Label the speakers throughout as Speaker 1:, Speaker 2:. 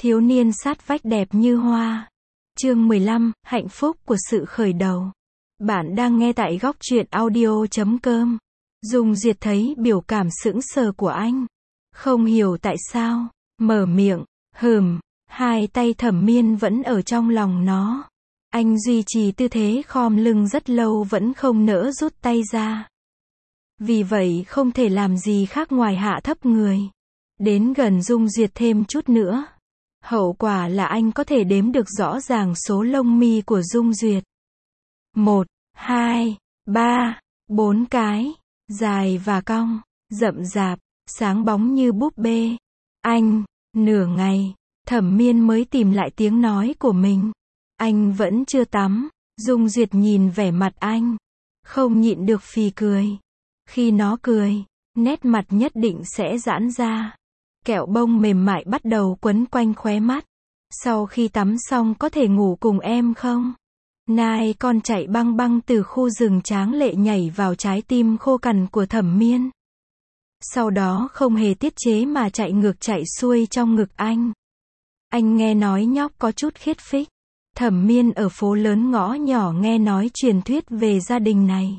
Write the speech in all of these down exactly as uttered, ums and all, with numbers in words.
Speaker 1: Thiếu niên sát vách đẹp như hoa. Chương mười lăm, hạnh phúc của sự khởi đầu. Bạn đang nghe tại góc truyện audio chấm com. Dung Duyệt thấy biểu cảm sững sờ của anh. Không hiểu tại sao. Mở miệng. Hừm. Hai tay Thẩm Miên vẫn ở trong lòng nó. Anh duy trì tư thế khom lưng rất lâu vẫn không nỡ rút tay ra. Vì vậy không thể làm gì khác ngoài hạ thấp người. Đến gần Dung Duyệt thêm chút nữa. Hậu quả là anh có thể đếm được rõ ràng số lông mi của Dung Duyệt. Một, hai, ba, bốn cái. Dài và cong, rậm rạp, sáng bóng như búp bê. Anh, nửa ngày, Thẩm Miên mới tìm lại tiếng nói của mình. Anh vẫn chưa tắm. Dung Duyệt nhìn vẻ mặt anh. Không nhịn được phì cười. Khi nó cười, nét mặt nhất định sẽ giãn ra. Kẹo bông mềm mại bắt đầu quấn quanh khóe mắt. Sau khi tắm xong có thể ngủ cùng em không? Nai con chạy băng băng từ khu rừng tráng lệ nhảy vào trái tim khô cằn của Thẩm Miên. Sau đó không hề tiết chế mà chạy ngược chạy xuôi trong ngực anh. Anh nghe nói nhóc có chút khiết phích. Thẩm Miên ở phố lớn ngõ nhỏ nghe nói truyền thuyết về gia đình này.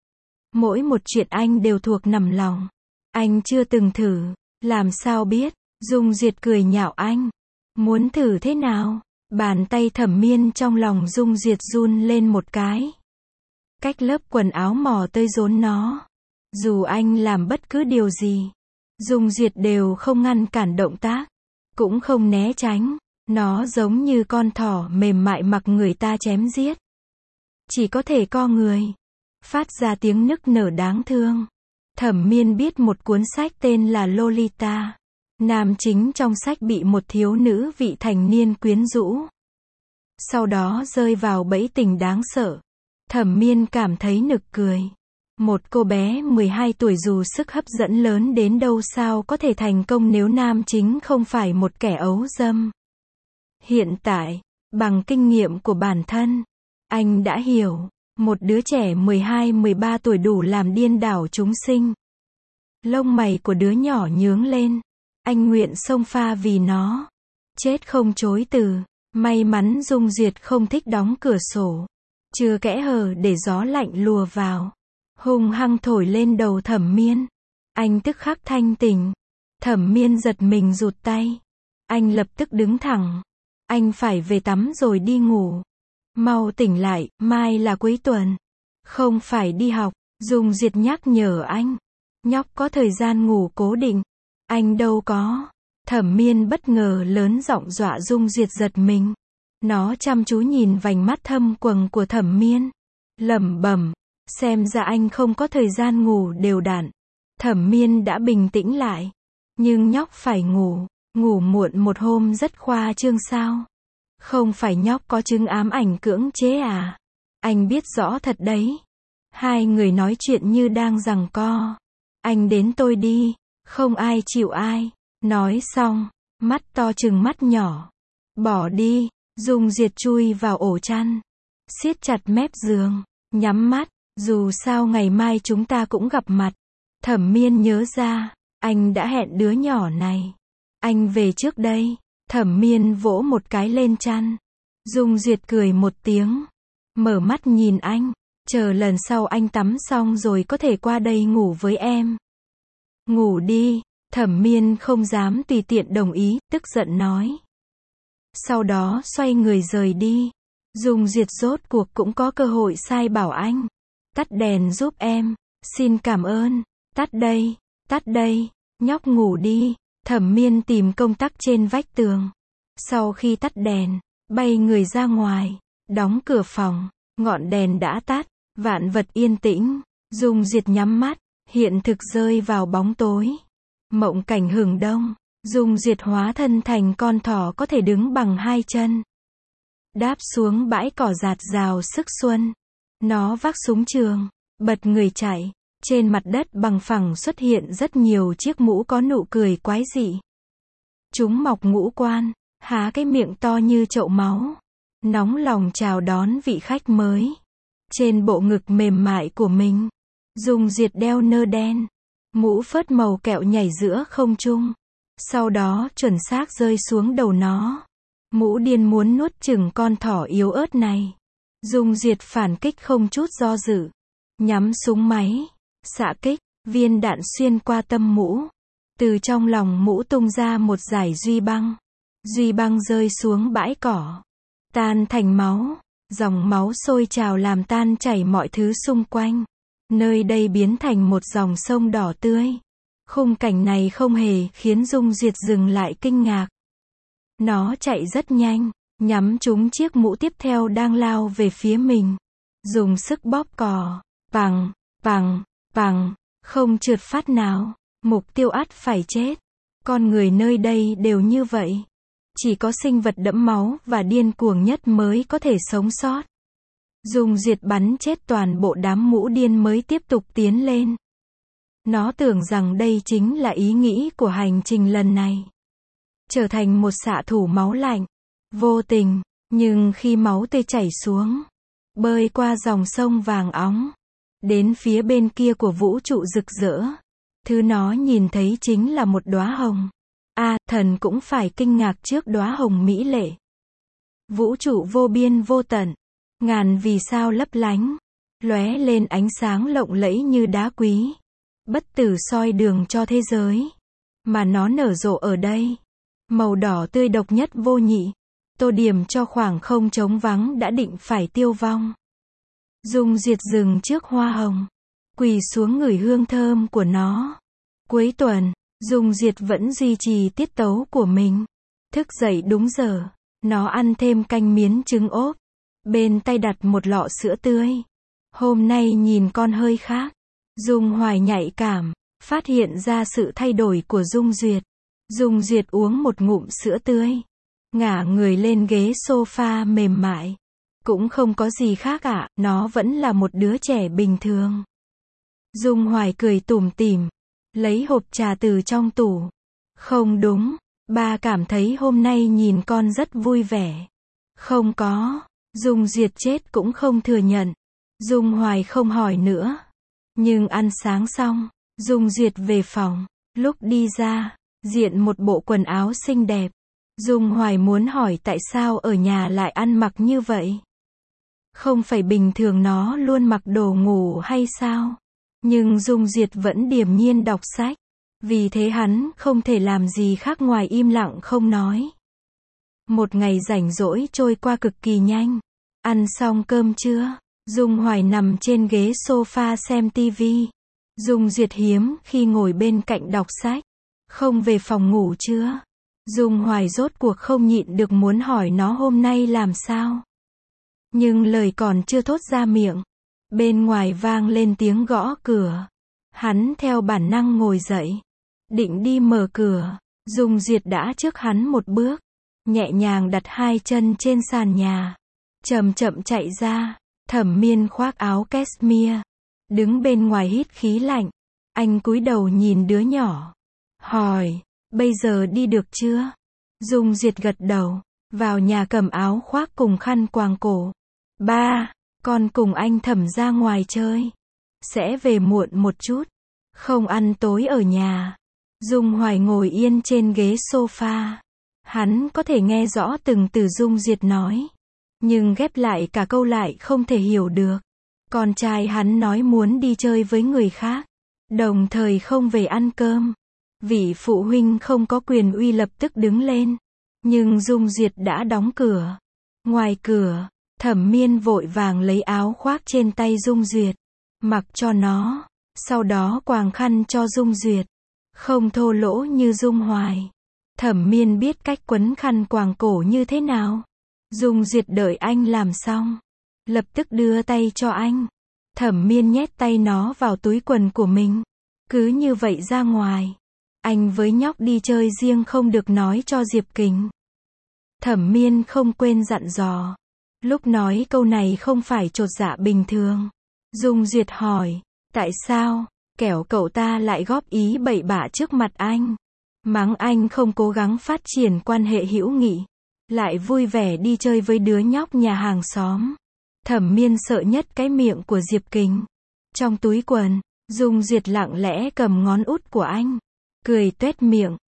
Speaker 1: Mỗi một chuyện anh đều thuộc nằm lòng. Anh chưa từng thử. Làm sao biết? Dung Duyệt cười nhạo anh. Muốn thử thế nào? Bàn tay Thẩm Miên trong lòng Dung Duyệt run lên một cái. Cách lớp quần áo mò tới rốn nó. Dù anh làm bất cứ điều gì, Dung Duyệt đều không ngăn cản động tác, cũng không né tránh. Nó giống như con thỏ mềm mại mặc người ta chém giết. Chỉ có thể co người, phát ra tiếng nức nở đáng thương. Thẩm Miên biết một cuốn sách tên là Lolita. Nam chính trong sách bị một thiếu nữ vị thành niên quyến rũ. Sau đó rơi vào bẫy tình đáng sợ. Thẩm Miên cảm thấy nực cười. Một cô bé mười hai tuổi dù sức hấp dẫn lớn đến đâu sao có thể thành công nếu nam chính không phải một kẻ ấu dâm. Hiện tại, bằng kinh nghiệm của bản thân, anh đã hiểu, một đứa trẻ mười hai mười ba tuổi đủ làm điên đảo chúng sinh. Lông mày của đứa nhỏ nhướng lên. Anh nguyện xông pha vì nó. Chết không chối từ. May mắn Dung Duyệt không thích đóng cửa sổ. Chưa kẽ hở để gió lạnh lùa vào. Hung hăng thổi lên đầu Thẩm Miên. Anh tức khắc thanh tỉnh. Thẩm Miên giật mình rụt tay. Anh lập tức đứng thẳng. Anh phải về tắm rồi đi ngủ. Mau tỉnh lại, mai là cuối tuần. Không phải đi học. Dung Duyệt nhắc nhở anh. Nhóc có thời gian ngủ cố định. Anh đâu có. Thẩm Miên bất ngờ lớn giọng dọa Dung Duyệt giật mình. Nó chăm chú nhìn vành mắt thâm quầng của Thẩm Miên. Lẩm bẩm. Xem ra anh không có thời gian ngủ đều đặn. Thẩm Miên đã bình tĩnh lại. Nhưng nhóc phải ngủ. Ngủ muộn một hôm rất khoa trương sao? Không phải nhóc có chứng ám ảnh cưỡng chế à? Anh biết rõ thật đấy. Hai người nói chuyện như đang giằng co. Anh đến tôi đi. Không ai chịu ai. Nói xong, mắt to trừng mắt nhỏ. Bỏ đi. Dung Duyệt chui vào ổ chăn. Siết chặt mép giường. Nhắm mắt. Dù sao ngày mai chúng ta cũng gặp mặt. Thẩm Miên nhớ ra. Anh đã hẹn đứa nhỏ này. Anh về trước đây. Thẩm Miên vỗ một cái lên chăn. Dung Duyệt cười một tiếng. Mở mắt nhìn anh. Chờ lần sau anh tắm xong rồi có thể qua đây ngủ với em. Ngủ đi. Thẩm Miên không dám tùy tiện đồng ý, tức giận nói. Sau đó xoay người rời đi. Dung Duyệt rốt cuộc cũng có cơ hội sai bảo anh. Tắt đèn giúp em. Xin cảm ơn. Tắt đây. Tắt đây. Nhóc ngủ đi. Thẩm Miên tìm công tắc trên vách tường. Sau khi tắt đèn, bay người ra ngoài. Đóng cửa phòng. Ngọn đèn đã tắt. Vạn vật yên tĩnh. Dung Duyệt nhắm mắt. Hiện thực rơi vào bóng tối. Mộng cảnh hừng đông. Dung Duyệt hóa thân thành con thỏ có thể đứng bằng hai chân. Đáp xuống bãi cỏ rạt rào sức xuân. Nó vác súng trường. Bật người chạy. Trên mặt đất bằng phẳng xuất hiện rất nhiều chiếc mũ có nụ cười quái dị. Chúng mọc ngũ quan. Há cái miệng to như chậu máu. Nóng lòng chào đón vị khách mới. Trên bộ ngực mềm mại của mình, Dung Duyệt đeo nơ đen. Mũ phớt màu kẹo nhảy giữa không trung. Sau đó chuẩn xác rơi xuống đầu nó. Mũ điên muốn nuốt chửng con thỏ yếu ớt này. Dung Duyệt phản kích không chút do dự. Nhắm súng máy. Xạ kích. Viên đạn xuyên qua tâm mũ. Từ trong lòng mũ tung ra một dải duy băng. Duy băng rơi xuống bãi cỏ. Tan thành máu. Dòng máu sôi trào làm tan chảy mọi thứ xung quanh. Nơi đây biến thành một dòng sông đỏ tươi. Khung cảnh này không hề khiến Dung Duyệt dừng lại kinh ngạc. Nó chạy rất nhanh, nhắm trúng chiếc mũ tiếp theo đang lao về phía mình. Dùng sức bóp cò. Pằng, pằng, pằng. Không trượt phát nào. Mục tiêu ắt phải chết. Con người nơi đây đều như vậy. Chỉ có sinh vật đẫm máu và điên cuồng nhất mới có thể sống sót. Dung Duyệt bắn chết toàn bộ đám mũ điên mới tiếp tục tiến lên. Nó tưởng rằng đây chính là ý nghĩ của hành trình lần này. Trở thành một xạ thủ máu lạnh. Vô tình. Nhưng khi máu tươi chảy xuống. Bơi qua dòng sông vàng óng. Đến phía bên kia của vũ trụ rực rỡ. Thứ nó nhìn thấy chính là một đóa hồng. A, à, thần cũng phải kinh ngạc trước đóa hồng mỹ lệ. Vũ trụ vô biên vô tận. Ngàn vì sao lấp lánh. Lóe lên ánh sáng lộng lẫy như đá quý. Bất tử soi đường cho thế giới. Mà nó nở rộ ở đây. Màu đỏ tươi độc nhất vô nhị. Tô điểm cho khoảng không trống vắng đã định phải tiêu vong. Dung Duyệt dừng trước hoa hồng. Quỳ xuống ngửi hương thơm của nó. Cuối tuần, Dung Duyệt vẫn duy trì tiết tấu của mình. Thức dậy đúng giờ. Nó ăn thêm canh miến trứng ốp. Bên tay đặt một lọ sữa tươi. Hôm nay nhìn con hơi khác. Dung Hoài nhạy cảm. Phát hiện ra sự thay đổi của Dung Duyệt. Dung Duyệt uống một ngụm sữa tươi. Ngả người lên ghế sofa mềm mại. Cũng không có gì khác ạ, à, nó vẫn là một đứa trẻ bình thường. Dung Hoài cười tủm tỉm. Lấy hộp trà từ trong tủ. Không đúng, ba cảm thấy hôm nay nhìn con rất vui vẻ. Không có. Dung Duyệt chết cũng không thừa nhận. Dung Hoài không hỏi nữa. Nhưng ăn sáng xong, Dung Duyệt về phòng. Lúc đi ra, diện một bộ quần áo xinh đẹp. Dung Hoài muốn hỏi tại sao ở nhà lại ăn mặc như vậy. Không phải bình thường nó luôn mặc đồ ngủ hay sao? Nhưng Dung Duyệt vẫn điềm nhiên đọc sách. Vì thế hắn không thể làm gì khác ngoài im lặng không nói. Một ngày rảnh rỗi trôi qua cực kỳ nhanh. Ăn xong cơm trưa, Dung Hoài nằm trên ghế sofa xem tivi. Dung Duyệt hiếm khi ngồi bên cạnh đọc sách. Không về phòng ngủ chưa? Dung Hoài rốt cuộc không nhịn được muốn hỏi nó hôm nay làm sao. Nhưng lời còn chưa thốt ra miệng. Bên ngoài vang lên tiếng gõ cửa. Hắn theo bản năng ngồi dậy. Định đi mở cửa. Dung Duyệt đã trước hắn một bước. Nhẹ nhàng đặt hai chân trên sàn nhà. Chậm chậm chạy ra. Thẩm Miên khoác áo cashmere. Đứng bên ngoài hít khí lạnh. Anh cúi đầu nhìn đứa nhỏ. Hỏi, bây giờ đi được chưa? Dung Duyệt gật đầu. Vào nhà cầm áo khoác cùng khăn quàng cổ. Ba, con cùng anh Thẩm ra ngoài chơi. Sẽ về muộn một chút. Không ăn tối ở nhà. Dung Hoài ngồi yên trên ghế sofa. Hắn có thể nghe rõ từng từ Dung Duyệt nói. Nhưng ghép lại cả câu lại không thể hiểu được. Con trai hắn nói muốn đi chơi với người khác. Đồng thời không về ăn cơm. Vị phụ huynh không có quyền uy lập tức đứng lên. Nhưng Dung Duyệt đã đóng cửa. Ngoài cửa, Thẩm Miên vội vàng lấy áo khoác trên tay Dung Duyệt. Mặc cho nó. Sau đó quàng khăn cho Dung Duyệt. Không thô lỗ như Dung Hoài. Thẩm Miên biết cách quấn khăn quàng cổ như thế nào. Dung Duyệt đợi anh làm xong. Lập tức đưa tay cho anh. Thẩm Miên nhét tay nó vào túi quần của mình. Cứ như vậy ra ngoài. Anh với nhóc đi chơi riêng không được nói cho Diệp Kình. Thẩm Miên không quên dặn dò. Lúc nói câu này không phải chột dạ bình thường. Dung Duyệt hỏi. Tại sao? Kẻo cậu ta lại góp ý bậy bạ trước mặt anh. Mắng anh không cố gắng phát triển quan hệ hữu nghị. Lại vui vẻ đi chơi với đứa nhóc nhà hàng xóm. Thẩm Miên sợ nhất cái miệng của Diệp Kình. Trong túi quần, Dung Duyệt lặng lẽ cầm ngón út của anh. Cười tuét miệng.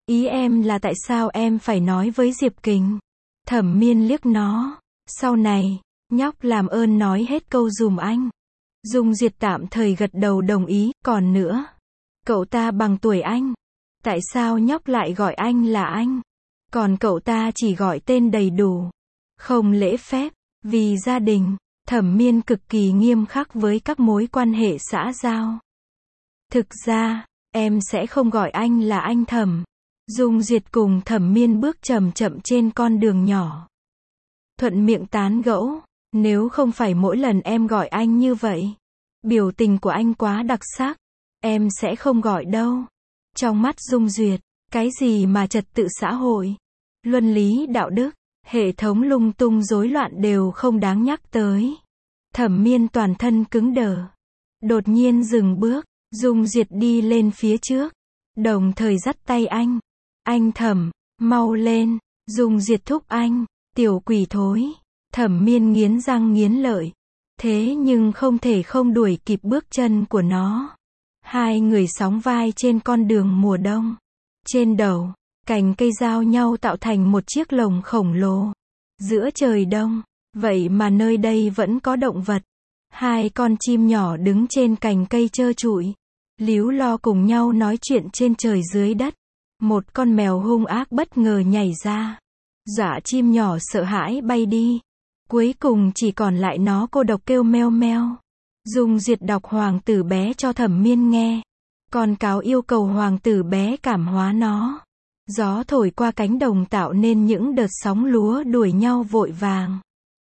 Speaker 1: Ý em là tại sao em phải nói với Diệp Kình? Thẩm Miên liếc nó. Sau này, nhóc làm ơn nói hết câu dùm anh. Dung Duyệt tạm thời gật đầu đồng ý, còn nữa. Cậu ta bằng tuổi anh. Tại sao nhóc lại gọi anh là anh? Còn cậu ta chỉ gọi tên đầy đủ. Không lễ phép, vì gia đình. Thẩm Miên cực kỳ nghiêm khắc với các mối quan hệ xã giao. Thực ra, em sẽ không gọi anh là anh Thẩm. Dung Duyệt cùng Thẩm Miên bước chậm chậm trên con đường nhỏ. Thuận miệng tán gẫu, nếu không phải mỗi lần em gọi anh như vậy, biểu tình của anh quá đặc sắc, em sẽ không gọi đâu. Trong mắt Dung Duyệt, cái gì mà trật tự xã hội, luân lý đạo đức, hệ thống lung tung rối loạn đều không đáng nhắc tới. Thẩm Miên toàn thân cứng đờ. Đột nhiên dừng bước, Dung Duyệt đi lên phía trước, đồng thời dắt tay anh. Anh Thẩm, mau lên. Dung Duyệt thúc anh. Tiểu quỷ thối. Thẩm Miên nghiến răng nghiến lợi. Thế nhưng không thể không đuổi kịp bước chân của nó. Hai người sóng vai trên con đường mùa đông. Trên đầu, cành cây giao nhau tạo thành một chiếc lồng khổng lồ. Giữa trời đông, vậy mà nơi đây vẫn có động vật. Hai con chim nhỏ đứng trên cành cây trơ trụi, líu lo cùng nhau nói chuyện trên trời dưới đất. Một con mèo hung ác bất ngờ nhảy ra, dọa chim nhỏ sợ hãi bay đi. Cuối cùng chỉ còn lại nó cô độc kêu meo meo. Dung Duyệt đọc Hoàng tử bé cho Thẩm Miên nghe. Con cáo yêu cầu Hoàng tử bé cảm hóa nó. Gió thổi qua cánh đồng tạo nên những đợt sóng lúa đuổi nhau vội vàng.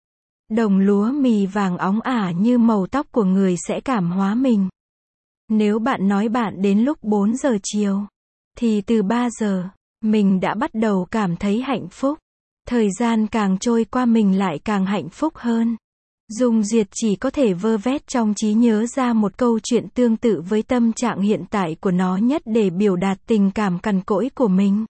Speaker 1: Đồng lúa mì vàng óng ả như màu tóc của người sẽ cảm hóa mình. Nếu bạn nói bạn đến lúc bốn giờ chiều, thì từ ba giờ, mình đã bắt đầu cảm thấy hạnh phúc. Thời gian càng trôi qua mình lại càng hạnh phúc hơn. Dung Duyệt chỉ có thể vơ vét trong trí nhớ ra một câu chuyện tương tự với tâm trạng hiện tại của nó nhất để biểu đạt tình cảm cằn cỗi của mình.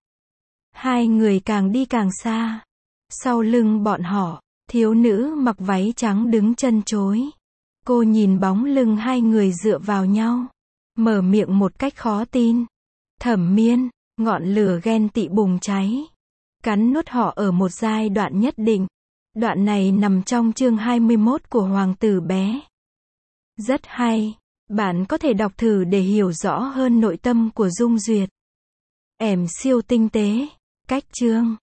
Speaker 1: Hai người càng đi càng xa. Sau lưng bọn họ, thiếu nữ mặc váy trắng đứng chân chối. Cô nhìn bóng lưng hai người dựa vào nhau, mở miệng một cách khó tin. Thẩm Miên, ngọn lửa ghen tị bùng cháy, cắn nuốt họ ở một giai đoạn nhất định. Đoạn này nằm trong chương hai mươi mốt của Hoàng tử bé. Rất hay, bạn có thể đọc thử để hiểu rõ hơn nội tâm của Dung Duyệt. Em siêu tinh tế, cách chương